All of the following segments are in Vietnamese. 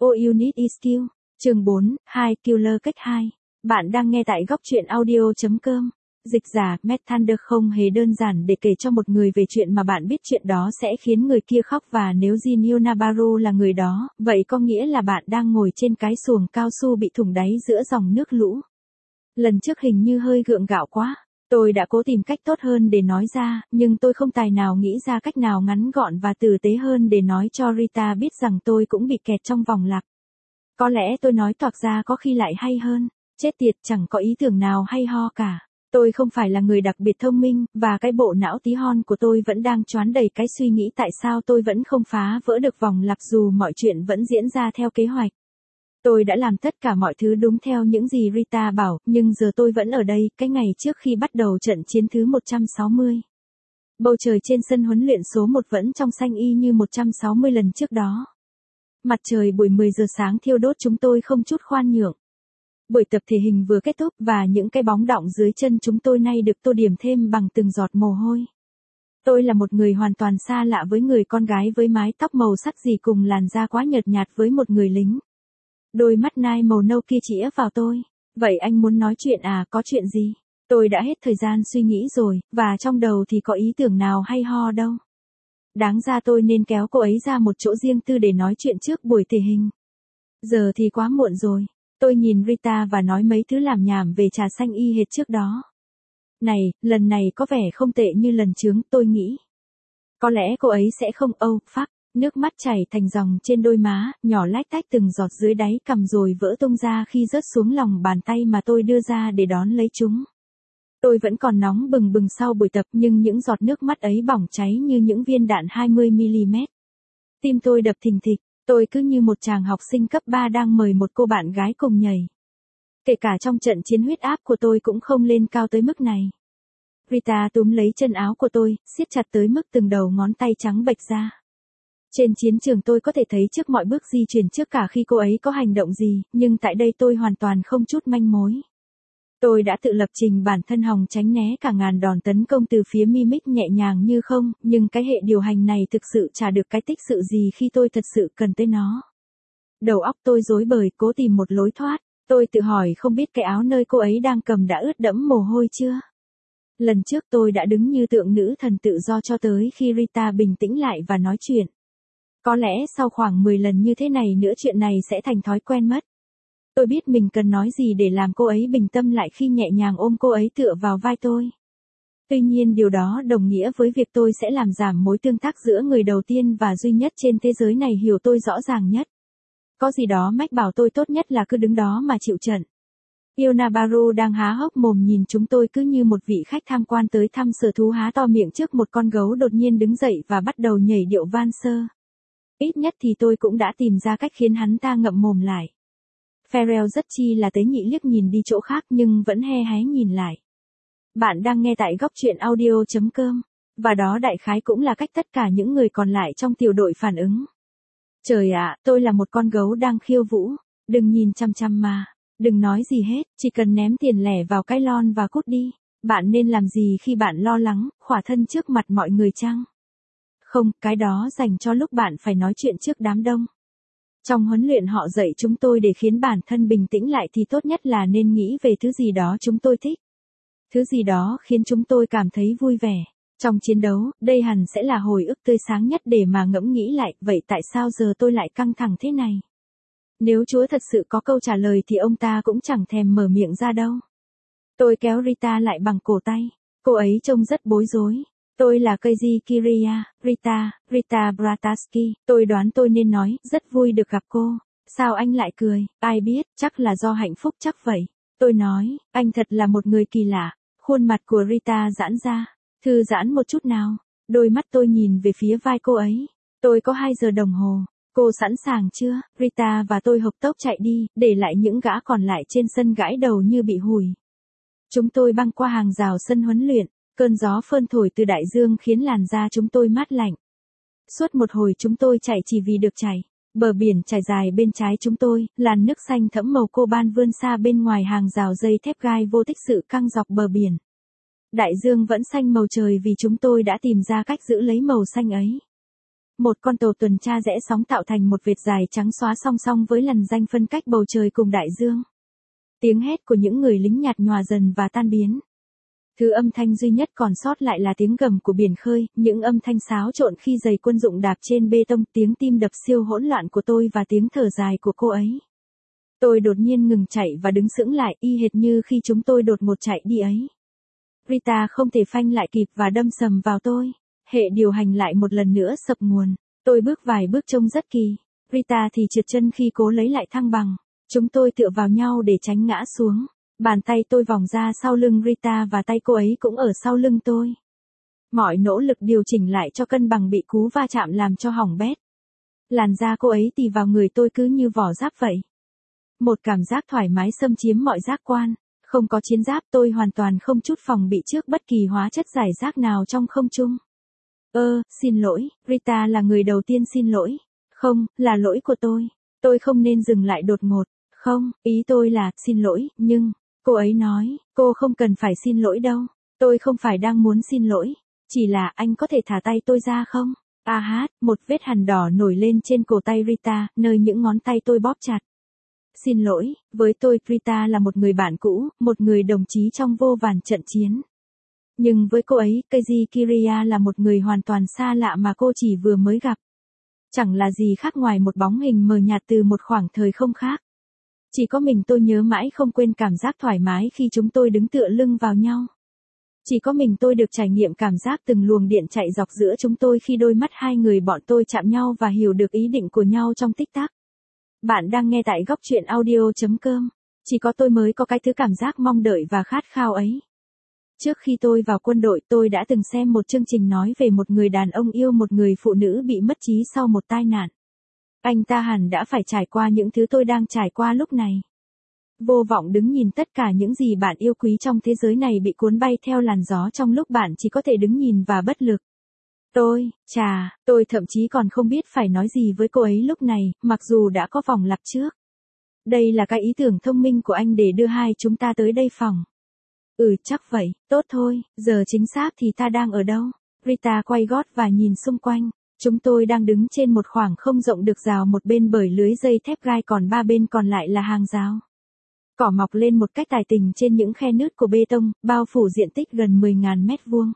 All You Need Is Skill. Chương 4, 2 Killer Cách 2. Bạn đang nghe tại góc truyện audio.com. Dịch giả, Matt Thunder không hề đơn giản để kể cho một người về chuyện mà bạn biết chuyện đó sẽ khiến người kia khóc, và nếu Jinyu Nabaru là người đó, vậy có nghĩa là bạn đang ngồi trên cái xuồng cao su bị thủng đáy giữa dòng nước lũ. Lần trước hình như hơi gượng gạo quá. Tôi đã cố tìm cách tốt hơn để nói ra, nhưng tôi không tài nào nghĩ ra cách nào ngắn gọn và tử tế hơn để nói cho Rita biết rằng tôi cũng bị kẹt trong vòng lặp. Có lẽ tôi nói toạc ra có khi lại hay hơn. Chết tiệt, chẳng có ý tưởng nào hay ho cả. Tôi không phải là người đặc biệt thông minh, và cái bộ não tí hon của tôi vẫn đang choán đầy cái suy nghĩ tại sao tôi vẫn không phá vỡ được vòng lặp dù mọi chuyện vẫn diễn ra theo kế hoạch. Tôi đã làm tất cả mọi thứ đúng theo những gì Rita bảo, nhưng giờ tôi vẫn ở đây, cái ngày trước khi bắt đầu trận chiến thứ 160. Bầu trời trên sân huấn luyện số 1 vẫn trong xanh y như 160 lần trước đó. Mặt trời buổi 10 giờ sáng thiêu đốt chúng tôi không chút khoan nhượng. Buổi tập thể hình vừa kết thúc và những cái bóng đọng dưới chân chúng tôi nay được tô điểm thêm bằng từng giọt mồ hôi. Tôi là một người hoàn toàn xa lạ với người con gái với mái tóc màu sắt gì cùng làn da quá nhợt nhạt với một người lính. Đôi mắt nai màu nâu kia chĩa vào tôi. Vậy anh muốn nói chuyện à, có chuyện gì? Tôi đã hết thời gian suy nghĩ rồi, và trong đầu thì có ý tưởng nào hay ho đâu. Đáng ra tôi nên kéo cô ấy ra một chỗ riêng tư để nói chuyện trước buổi thể hình. Giờ thì quá muộn rồi. Tôi nhìn Rita và nói mấy thứ làm nhảm về trà xanh y hệt trước đó. Này, lần này có vẻ không tệ như lần trước, tôi nghĩ. Có lẽ cô ấy sẽ không phắc. Nước mắt chảy thành dòng trên đôi má, nhỏ lách tách từng giọt dưới đáy cằm rồi vỡ tung ra khi rớt xuống lòng bàn tay mà tôi đưa ra để đón lấy chúng. Tôi vẫn còn nóng bừng bừng sau buổi tập, nhưng những giọt nước mắt ấy bỏng cháy như những viên đạn 20mm. Tim tôi đập thình thịch, tôi cứ như một chàng học sinh cấp 3 đang mời một cô bạn gái cùng nhảy. Kể cả trong trận chiến huyết áp của tôi cũng không lên cao tới mức này. Rita túm lấy chân áo của tôi, siết chặt tới mức từng đầu ngón tay trắng bệch ra. Trên chiến trường tôi có thể thấy trước mọi bước di chuyển trước cả khi cô ấy có hành động gì, nhưng tại đây tôi hoàn toàn không chút manh mối. Tôi đã tự lập trình bản thân hòng tránh né cả ngàn đòn tấn công từ phía Mimic nhẹ nhàng như không, nhưng cái hệ điều hành này thực sự chả được cái tích sự gì khi tôi thật sự cần tới nó. Đầu óc tôi rối bời cố tìm một lối thoát, tôi tự hỏi không biết cái áo nơi cô ấy đang cầm đã ướt đẫm mồ hôi chưa? Lần trước tôi đã đứng như tượng nữ thần tự do cho tới khi Rita bình tĩnh lại và nói chuyện. Có lẽ sau khoảng 10 lần như thế này nữa chuyện này sẽ thành thói quen mất. Tôi biết mình cần nói gì để làm cô ấy bình tâm lại khi nhẹ nhàng ôm cô ấy tựa vào vai tôi. Tuy nhiên điều đó đồng nghĩa với việc tôi sẽ làm giảm mối tương tác giữa người đầu tiên và duy nhất trên thế giới này hiểu tôi rõ ràng nhất. Có gì đó mách bảo tôi tốt nhất là cứ đứng đó mà chịu trận. Nabaru đang há hốc mồm nhìn chúng tôi cứ như một vị khách tham quan tới thăm sở thú há to miệng trước một con gấu đột nhiên đứng dậy và bắt đầu nhảy điệu valser. Ít nhất thì tôi cũng đã tìm ra cách khiến hắn ta ngậm mồm lại. Pharrell rất chi là tế nhị liếc nhìn đi chỗ khác nhưng vẫn he hé nhìn lại. Bạn đang nghe tại góc truyện audio.com, và đó đại khái cũng là cách tất cả những người còn lại trong tiểu đội phản ứng. Trời ạ, tôi là một con gấu đang khiêu vũ, đừng nhìn chăm chăm mà, đừng nói gì hết, chỉ cần ném tiền lẻ vào cái lon và cút đi. Bạn nên làm gì khi bạn lo lắng, khỏa thân trước mặt mọi người chăng? Không, cái đó dành cho lúc bạn phải nói chuyện trước đám đông. Trong huấn luyện họ dạy chúng tôi để khiến bản thân bình tĩnh lại thì tốt nhất là nên nghĩ về thứ gì đó chúng tôi thích. Thứ gì đó khiến chúng tôi cảm thấy vui vẻ. Trong chiến đấu, đây hẳn sẽ là hồi ức tươi sáng nhất để mà ngẫm nghĩ lại, vậy tại sao giờ tôi lại căng thẳng thế này? Nếu Chúa thật sự có câu trả lời thì ông ta cũng chẳng thèm mở miệng ra đâu. Tôi kéo Rita lại bằng cổ tay. Cô ấy trông rất bối rối. Tôi là Keiji Kiriya, Rita Brataski, tôi đoán tôi nên nói, rất vui được gặp cô. Sao anh lại cười, ai biết, chắc là do hạnh phúc chắc vậy. Tôi nói, anh thật là một người kỳ lạ. Khuôn mặt của Rita giãn ra, thư giãn một chút nào. Đôi mắt tôi nhìn về phía vai cô ấy. Tôi có 2 giờ đồng hồ. Cô sẵn sàng chưa? Rita và tôi hộc tốc chạy đi, để lại những gã còn lại trên sân gãi đầu như bị hủi. Chúng tôi băng qua hàng rào sân huấn luyện. Cơn gió phơn thổi từ đại dương khiến làn da chúng tôi mát lạnh. Suốt một hồi chúng tôi chạy chỉ vì được chạy. Bờ biển trải dài bên trái chúng tôi, làn nước xanh thẫm màu coban vươn xa bên ngoài hàng rào dây thép gai vô tích sự căng dọc bờ biển. Đại dương vẫn xanh màu trời vì chúng tôi đã tìm ra cách giữ lấy màu xanh ấy. Một con tàu tuần tra rẽ sóng tạo thành một vệt dài trắng xóa song song với lằn ranh phân cách bầu trời cùng đại dương. Tiếng hét của những người lính nhạt nhòa dần và tan biến. Thứ âm thanh duy nhất còn sót lại là tiếng gầm của biển khơi, những âm thanh xáo trộn khi giày quân dụng đạp trên bê tông, tiếng tim đập siêu hỗn loạn của tôi và tiếng thở dài của cô ấy. Tôi đột nhiên ngừng chạy và đứng sững lại, y hệt như khi chúng tôi đột ngột chạy đi ấy. Rita không thể phanh lại kịp và đâm sầm vào tôi. Hệ điều hành lại một lần nữa sập nguồn. Tôi bước vài bước trông rất kỳ. Rita thì trượt chân khi cố lấy lại thăng bằng. Chúng tôi tựa vào nhau để tránh ngã xuống. Bàn tay tôi vòng ra sau lưng Rita và tay cô ấy cũng ở sau lưng tôi. Mọi nỗ lực điều chỉnh lại cho cân bằng bị cú va chạm làm cho hỏng bét. Làn da cô ấy tì vào người tôi cứ như vỏ giáp vậy. Một cảm giác thoải mái xâm chiếm mọi giác quan. Không có chiến giáp, tôi hoàn toàn không chút phòng bị trước bất kỳ hóa chất giải rác nào trong không trung. Xin lỗi, Rita là người đầu tiên xin lỗi. Không, là lỗi của tôi. Tôi không nên dừng lại đột ngột. Không, ý tôi là, xin lỗi, nhưng... Cô ấy nói, cô không cần phải xin lỗi đâu. Tôi không phải đang muốn xin lỗi. Chỉ là anh có thể thả tay tôi ra không? Một vết hằn đỏ nổi lên trên cổ tay Rita, nơi những ngón tay tôi bóp chặt. Xin lỗi, với tôi Rita là một người bạn cũ, một người đồng chí trong vô vàn trận chiến. Nhưng với cô ấy, Keiji Kiriya là một người hoàn toàn xa lạ mà cô chỉ vừa mới gặp. Chẳng là gì khác ngoài một bóng hình mờ nhạt từ một khoảng thời không khác. Chỉ có mình tôi nhớ mãi không quên cảm giác thoải mái khi chúng tôi đứng tựa lưng vào nhau. Chỉ có mình tôi được trải nghiệm cảm giác từng luồng điện chạy dọc giữa chúng tôi khi đôi mắt hai người bọn tôi chạm nhau và hiểu được ý định của nhau trong tích tắc. Bạn đang nghe tại góc truyện audio.com. Chỉ có tôi mới có cái thứ cảm giác mong đợi và khát khao ấy. Trước khi tôi vào quân đội, tôi đã từng xem một chương trình nói về một người đàn ông yêu một người phụ nữ bị mất trí sau một tai nạn. Anh ta hẳn đã phải trải qua những thứ tôi đang trải qua lúc này. Vô vọng đứng nhìn tất cả những gì bạn yêu quý trong thế giới này bị cuốn bay theo làn gió trong lúc bạn chỉ có thể đứng nhìn và bất lực. Tôi thậm chí còn không biết phải nói gì với cô ấy lúc này, mặc dù đã có vòng lặp trước. Đây là cái ý tưởng thông minh của anh để đưa hai chúng ta tới đây phòng. Chắc vậy, tốt thôi, giờ chính xác thì ta đang ở đâu? Rita quay gót và nhìn xung quanh. Chúng tôi đang đứng trên một khoảng không rộng được rào một bên bởi lưới dây thép gai còn ba bên còn lại là hàng rào. Cỏ mọc lên một cách tài tình trên những khe nứt của bê tông, bao phủ diện tích gần 10.000 mét vuông.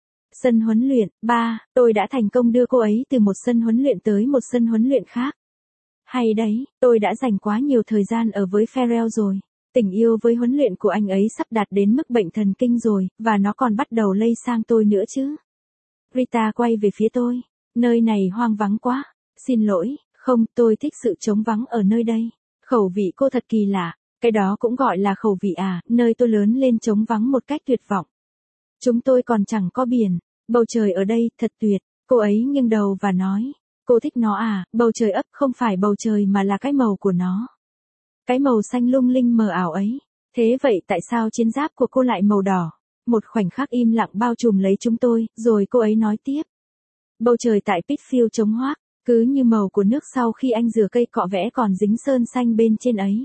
Sân huấn luyện, tôi đã thành công đưa cô ấy từ một sân huấn luyện tới một sân huấn luyện khác. Hay đấy, tôi đã dành quá nhiều thời gian ở với Pharrell rồi. Tình yêu với huấn luyện của anh ấy sắp đạt đến mức bệnh thần kinh rồi, và nó còn bắt đầu lây sang tôi nữa chứ. Rita quay về phía tôi. Nơi này hoang vắng quá. Xin lỗi, không, tôi thích sự trống vắng ở nơi đây. Khẩu vị cô thật kỳ lạ. Cái đó cũng gọi là khẩu vị à, nơi tôi lớn lên trống vắng một cách tuyệt vọng. Chúng tôi còn chẳng có biển. Bầu trời ở đây, thật tuyệt. Cô ấy nghiêng đầu và nói. Cô thích nó à, bầu trời ấp không phải bầu trời mà là cái màu của nó. Cái màu xanh lung linh mờ ảo ấy. Thế vậy tại sao chiến giáp của cô lại màu đỏ? Một khoảnh khắc im lặng bao trùm lấy chúng tôi, rồi cô ấy nói tiếp. Bầu trời tại Pittsfield trống hoác, cứ như màu của nước sau khi anh rửa cây cọ vẽ còn dính sơn xanh bên trên ấy.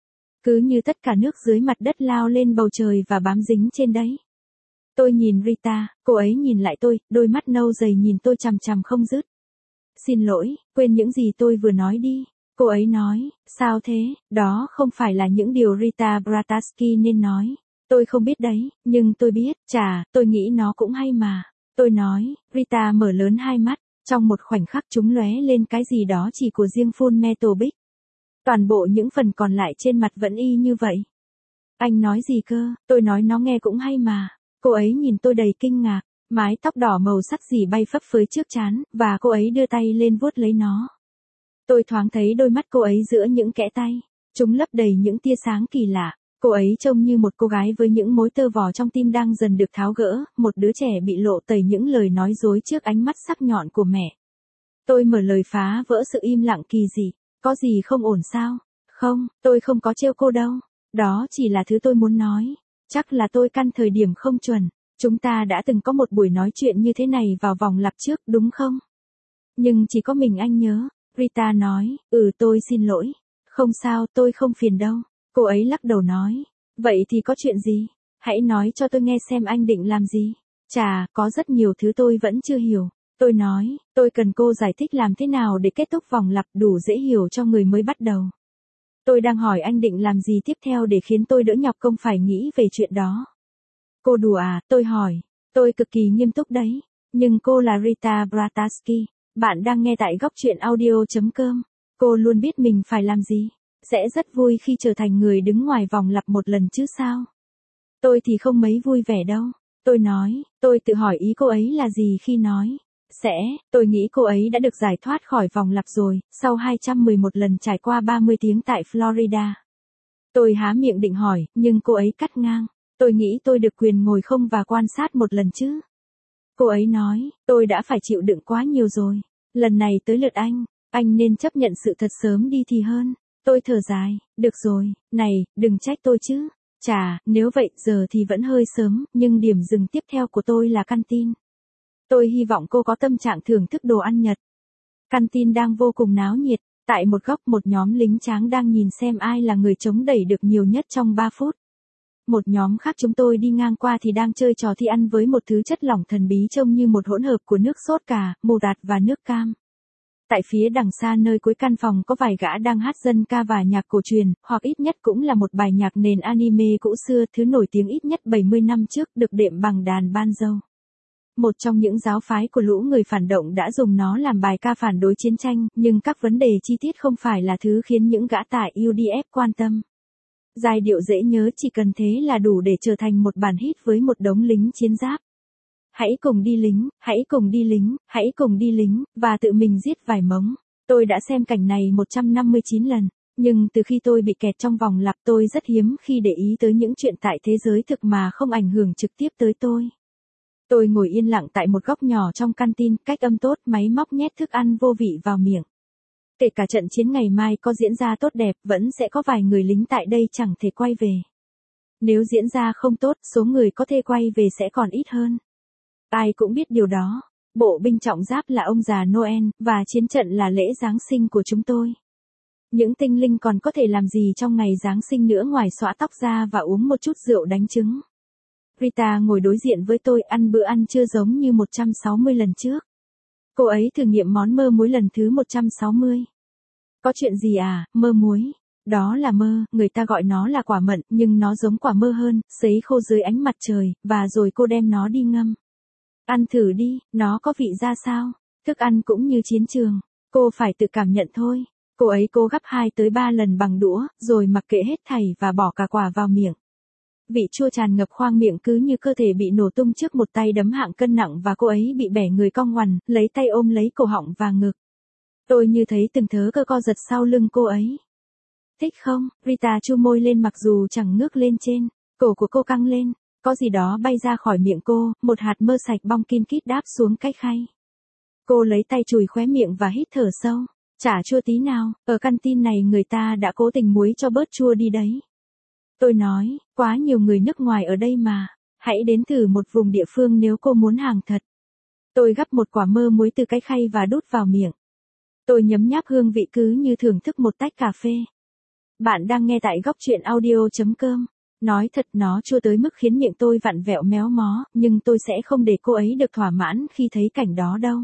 Cứ như tất cả nước dưới mặt đất lao lên bầu trời và bám dính trên đấy. Tôi nhìn Rita, cô ấy nhìn lại tôi, đôi mắt nâu dày nhìn tôi chằm chằm không dứt. Xin lỗi, quên những gì tôi vừa nói đi. Cô ấy nói, sao thế, đó không phải là những điều Rita Brataski nên nói. Tôi không biết đấy, nhưng tôi biết, tôi nghĩ nó cũng hay mà. Tôi nói, Rita mở lớn hai mắt, trong một khoảnh khắc chúng lóe lên cái gì đó chỉ của riêng Full Metal Big. Toàn bộ những phần còn lại trên mặt vẫn y như vậy. Anh nói gì cơ, tôi nói nó nghe cũng hay mà. Cô ấy nhìn tôi đầy kinh ngạc, mái tóc đỏ màu sắt dì bay phấp phới trước trán, và cô ấy đưa tay lên vuốt lấy nó. Tôi thoáng thấy đôi mắt cô ấy giữa những kẽ tay, chúng lấp đầy những tia sáng kỳ lạ. Cô ấy trông như một cô gái với những mối tơ vò trong tim đang dần được tháo gỡ, một đứa trẻ bị lộ tẩy những lời nói dối trước ánh mắt sắc nhọn của mẹ. Tôi mở lời phá vỡ sự im lặng kỳ dị, có gì không ổn sao? Không, tôi không có trêu cô đâu. Đó chỉ là thứ tôi muốn nói. Chắc là tôi căn thời điểm không chuẩn. Chúng ta đã từng có một buổi nói chuyện như thế này vào vòng lặp trước, đúng không? Nhưng chỉ có mình anh nhớ. Rita nói, tôi xin lỗi. Không sao, tôi không phiền đâu. Cô ấy lắc đầu nói, vậy thì có chuyện gì? Hãy nói cho tôi nghe xem anh định làm gì. Có rất nhiều thứ tôi vẫn chưa hiểu. Tôi nói, tôi cần cô giải thích làm thế nào để kết thúc vòng lặp đủ dễ hiểu cho người mới bắt đầu. Tôi đang hỏi anh định làm gì tiếp theo để khiến tôi đỡ nhọc công phải nghĩ về chuyện đó. Cô đùa à, tôi hỏi. Tôi cực kỳ nghiêm túc đấy. Nhưng cô là Rita Brataski. Bạn đang nghe tại góc truyện audio.com. Cô luôn biết mình phải làm gì. Sẽ rất vui khi trở thành người đứng ngoài vòng lặp một lần chứ sao. Tôi thì không mấy vui vẻ đâu. Tôi nói, tôi tự hỏi ý cô ấy là gì khi nói. Tôi nghĩ cô ấy đã được giải thoát khỏi vòng lặp rồi, sau 211 lần trải qua 30 tiếng tại Florida. Tôi há miệng định hỏi, nhưng cô ấy cắt ngang. Tôi nghĩ tôi được quyền ngồi không và quan sát một lần chứ. Cô ấy nói, tôi đã phải chịu đựng quá nhiều rồi. Lần này tới lượt anh nên chấp nhận sự thật sớm đi thì hơn. Tôi thở dài, được rồi, này, đừng trách tôi chứ. Chà, nếu vậy giờ thì vẫn hơi sớm, nhưng điểm dừng tiếp theo của tôi là căn tin. Tôi hy vọng cô có tâm trạng thưởng thức đồ ăn Nhật. Căn tin đang vô cùng náo nhiệt, tại một góc một nhóm lính tráng đang nhìn xem ai là người chống đẩy được nhiều nhất trong 3 phút. Một nhóm khác chúng tôi đi ngang qua thì đang chơi trò thi ăn với một thứ chất lỏng thần bí trông như một hỗn hợp của nước sốt cà, mù tạt và nước cam. Tại phía đằng xa nơi cuối căn phòng có vài gã đang hát dân ca và nhạc cổ truyền, hoặc ít nhất cũng là một bài nhạc nền anime cũ xưa thứ nổi tiếng ít nhất 70 năm trước được đệm bằng đàn banjo. Một trong những giáo phái của lũ người phản động đã dùng nó làm bài ca phản đối chiến tranh, nhưng các vấn đề chi tiết không phải là thứ khiến những gã tại UDF quan tâm. Giai điệu dễ nhớ chỉ cần thế là đủ để trở thành một bản hit với một đống lính chiến giáp. Hãy cùng đi lính, hãy cùng đi lính, hãy cùng đi lính, và tự mình giết vài mống. Tôi đã xem cảnh này 159 lần, nhưng từ khi tôi bị kẹt trong vòng lặp tôi rất hiếm khi để ý tới những chuyện tại thế giới thực mà không ảnh hưởng trực tiếp tới tôi. Tôi ngồi yên lặng tại một góc nhỏ trong căn tin, cách âm tốt, máy móc nhét thức ăn vô vị vào miệng. Kể cả trận chiến ngày mai có diễn ra tốt đẹp, vẫn sẽ có vài người lính tại đây chẳng thể quay về. Nếu diễn ra không tốt, số người có thể quay về sẽ còn ít hơn. Ai cũng biết điều đó. Bộ binh trọng giáp là ông già Noel, và chiến trận là lễ Giáng sinh của chúng tôi. Những tinh linh còn có thể làm gì trong ngày Giáng sinh nữa ngoài xõa tóc ra và uống một chút rượu đánh trứng. Rita ngồi đối diện với tôi ăn bữa ăn trưa giống như 160 lần trước. Cô ấy thử nghiệm món mơ muối lần thứ 160. Có chuyện gì à, mơ muối? Đó là mơ, người ta gọi nó là quả mận, nhưng nó giống quả mơ hơn, sấy khô dưới ánh mặt trời, và rồi cô đem nó đi ngâm. Ăn thử đi, nó có vị ra sao? Thức ăn cũng như chiến trường, cô phải tự cảm nhận thôi. Cô ấy cố gắp 2 tới 3 lần bằng đũa, rồi mặc kệ hết thảy và bỏ cả quả vào miệng. Vị chua tràn ngập khoang miệng cứ như cơ thể bị nổ tung trước một tay đấm hạng cân nặng và cô ấy bị bẻ người cong ngoằn, lấy tay ôm lấy cổ họng và ngực. Tôi như thấy từng thớ cơ co giật sau lưng cô ấy. Thích không? Rita chu môi lên mặc dù chẳng ngước lên trên. Cổ của cô căng lên. Có gì đó bay ra khỏi miệng cô, một hạt mơ sạch bong kin kít đáp xuống cái khay. Cô lấy tay chùi khóe miệng và hít thở sâu. Chả chua tí nào, ở căn tin này người ta đã cố tình muối cho bớt chua đi đấy. Tôi nói, quá nhiều người nước ngoài ở đây mà. Hãy đến thử một vùng địa phương nếu cô muốn hàng thật. Tôi gắp một quả mơ muối từ cái khay và đút vào miệng. Tôi nhấm nháp hương vị cứ như thưởng thức một tách cà phê. Bạn đang nghe tại góc truyện audio.com. Nói thật nó chua tới mức khiến miệng tôi vặn vẹo méo mó, nhưng tôi sẽ không để cô ấy được thỏa mãn khi thấy cảnh đó đâu.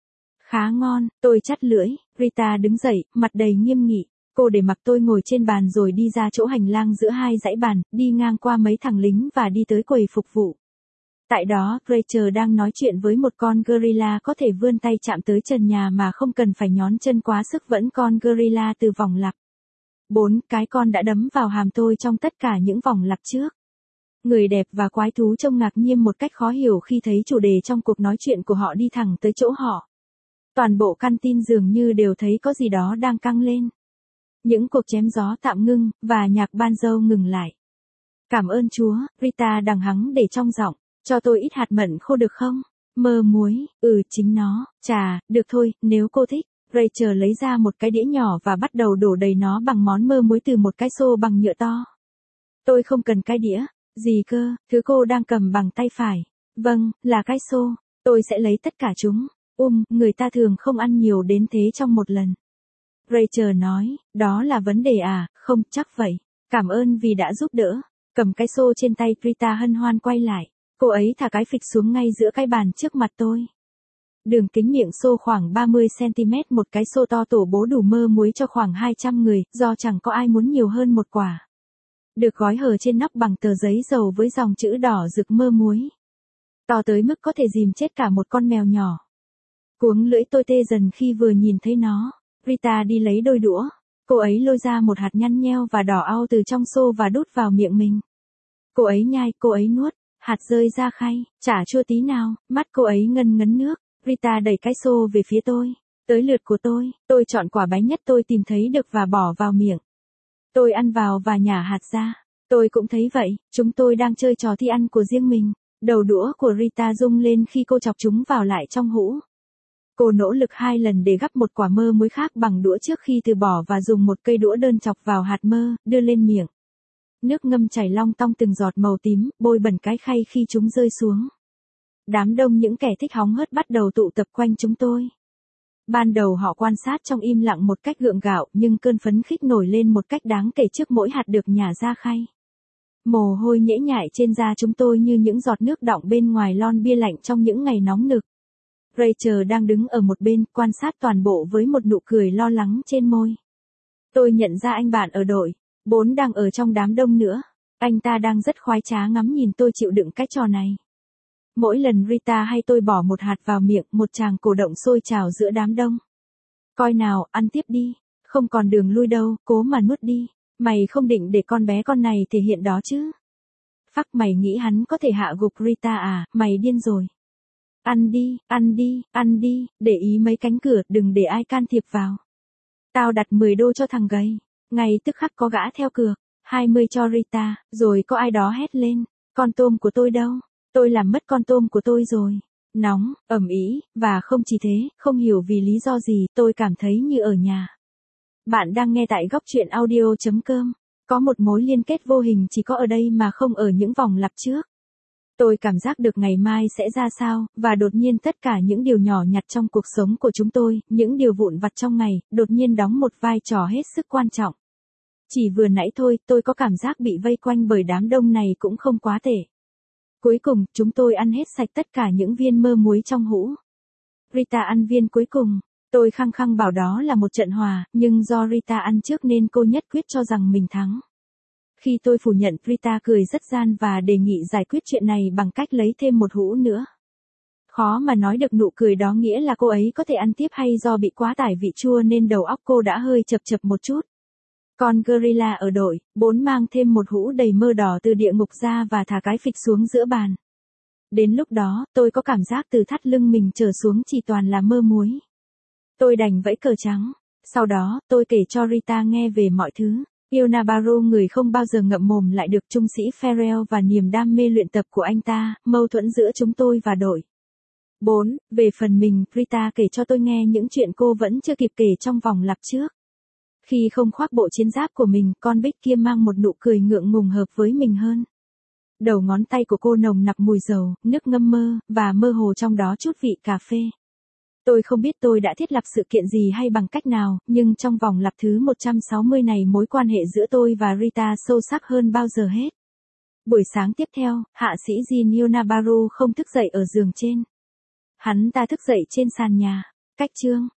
Khá ngon, tôi chắt lưỡi. Rita đứng dậy, mặt đầy nghiêm nghị. Cô để mặc tôi ngồi trên bàn rồi đi ra chỗ hành lang giữa hai dãy bàn, đi ngang qua mấy thằng lính và đi tới quầy phục vụ. Tại đó, Rachel đang nói chuyện với một con gorilla có thể vươn tay chạm tới trần nhà mà không cần phải nhón chân quá sức vẫn con gorilla từ vòng lặp. 4 cái con đã đấm vào hàm tôi trong tất cả những vòng lặp trước. Người đẹp và quái thú trông ngạc nhiên một cách khó hiểu khi thấy chủ đề trong cuộc nói chuyện của họ đi thẳng tới chỗ họ. Toàn bộ căn tin dường như đều thấy có gì đó đang căng lên. Những cuộc chém gió tạm ngưng, và nhạc banjo ngừng lại. Cảm ơn Chúa, Rita đằng hắng để trong giọng, cho tôi ít hạt mận khô được không? Mơ muối, chính nó, chà, được thôi, nếu cô thích. Rachel lấy ra một cái đĩa nhỏ và bắt đầu đổ đầy nó bằng món mơ muối từ một cái xô bằng nhựa to. Tôi không cần cái đĩa, gì cơ, thứ cô đang cầm bằng tay phải. Vâng, là cái xô, tôi sẽ lấy tất cả chúng. Người ta thường không ăn nhiều đến thế trong một lần. Rachel nói, đó là vấn đề à, không, chắc vậy. Cảm ơn vì đã giúp đỡ. Cầm cái xô trên tay, Rita hân hoan quay lại. Cô ấy thả cái phịch xuống ngay giữa cái bàn trước mặt tôi. Đường kính miệng xô khoảng 30cm, một cái xô to tổ bố đủ mơ muối cho khoảng 200 người, do chẳng có ai muốn nhiều hơn một quả. Được gói hở trên nắp bằng tờ giấy dầu với dòng chữ đỏ rực mơ muối. To tới mức có thể dìm chết cả một con mèo nhỏ. Cuống lưỡi tôi tê dần khi vừa nhìn thấy nó. Rita đi lấy đôi đũa. Cô ấy lôi ra một hạt nhăn nheo và đỏ au từ trong xô và đút vào miệng mình. Cô ấy nhai, cô ấy nuốt, hạt rơi ra khay, chả chua tí nào, mắt cô ấy ngân ngấn nước. Rita đẩy cái xô về phía tôi. Tới lượt của tôi chọn quả bánh nhất tôi tìm thấy được và bỏ vào miệng. Tôi ăn vào và nhả hạt ra. Tôi cũng thấy vậy, chúng tôi đang chơi trò thi ăn của riêng mình. Đầu đũa của Rita rung lên khi cô chọc chúng vào lại trong hũ. Cô nỗ lực 2 lần để gắp một quả mơ muối khác bằng đũa trước khi từ bỏ và dùng một cây đũa đơn chọc vào hạt mơ, đưa lên miệng. Nước ngâm chảy long tong từng giọt màu tím, bôi bẩn cái khay khi chúng rơi xuống. Đám đông những kẻ thích hóng hớt bắt đầu tụ tập quanh chúng tôi. Ban đầu họ quan sát trong im lặng một cách gượng gạo, nhưng cơn phấn khích nổi lên một cách đáng kể trước mỗi hạt được nhả ra khay. Mồ hôi nhễ nhại trên da chúng tôi như những giọt nước đọng bên ngoài lon bia lạnh trong những ngày nóng nực. Rachel đang đứng ở một bên, quan sát toàn bộ với một nụ cười lo lắng trên môi. Tôi nhận ra anh bạn ở đội 4 đang ở trong đám đông nữa. Anh ta đang rất khoái trá ngắm nhìn tôi chịu đựng cái trò này. Mỗi lần Rita hay tôi bỏ một hạt vào miệng, một tràng cổ động sôi trào giữa đám đông. Coi nào, ăn tiếp đi. Không còn đường lui đâu, cố mà nuốt đi. Mày không định để con bé con này thể hiện đó chứ? Phắc, mày nghĩ hắn có thể hạ gục Rita à? Mày điên rồi. Ăn đi, ăn đi, ăn đi, để ý mấy cánh cửa, đừng để ai can thiệp vào. Tao đặt 10 đô cho thằng gầy. Ngay tức khắc có gã theo cược. 20 cho Rita, rồi có ai đó hét lên. Con tôm của tôi đâu? Tôi làm mất con tôm của tôi rồi. Nóng, ầm ĩ, và không chỉ thế, không hiểu vì lý do gì, tôi cảm thấy như ở nhà. Bạn đang nghe tại góc truyện audio.com. Có một mối liên kết vô hình chỉ có ở đây mà không ở những vòng lặp trước. Tôi cảm giác được ngày mai sẽ ra sao, và đột nhiên tất cả những điều nhỏ nhặt trong cuộc sống của chúng tôi, những điều vụn vặt trong ngày, đột nhiên đóng một vai trò hết sức quan trọng. Chỉ vừa nãy thôi, tôi có cảm giác bị vây quanh bởi đám đông này cũng không quá tệ. Cuối cùng, chúng tôi ăn hết sạch tất cả những viên mơ muối trong hũ. Rita ăn viên cuối cùng. Tôi khăng khăng bảo đó là một trận hòa, nhưng do Rita ăn trước nên cô nhất quyết cho rằng mình thắng. Khi tôi phủ nhận, Rita cười rất gian và đề nghị giải quyết chuyện này bằng cách lấy thêm một hũ nữa. Khó mà nói được nụ cười đó nghĩa là cô ấy có thể ăn tiếp hay do bị quá tải vị chua nên đầu óc cô đã hơi chập chập một chút. Con gorilla ở đội 4 mang thêm một hũ đầy mơ đỏ từ địa ngục ra và thả cái phịch xuống giữa bàn. Đến lúc đó, tôi có cảm giác từ thắt lưng mình trở xuống chỉ toàn là mơ muối. Tôi đành vẫy cờ trắng. Sau đó, tôi kể cho Rita nghe về mọi thứ. Il Navarro, người không bao giờ ngậm mồm lại được, trung sĩ Farrell và niềm đam mê luyện tập của anh ta, mâu thuẫn giữa chúng tôi và đội 4. Về phần mình, Rita kể cho tôi nghe những chuyện cô vẫn chưa kịp kể trong vòng lặp trước. Khi không khoác bộ chiến giáp của mình, con Bích kia mang một nụ cười ngượng ngùng hợp với mình hơn. Đầu ngón tay của cô nồng nặc mùi dầu, nước ngâm mơ, và mơ hồ trong đó chút vị cà phê. Tôi không biết tôi đã thiết lập sự kiện gì hay bằng cách nào, nhưng trong vòng lặp thứ 160 này mối quan hệ giữa tôi và Rita sâu sắc hơn bao giờ hết. Buổi sáng tiếp theo, hạ sĩ Gin Navarro không thức dậy ở giường trên. Hắn ta thức dậy trên sàn nhà. Cách chương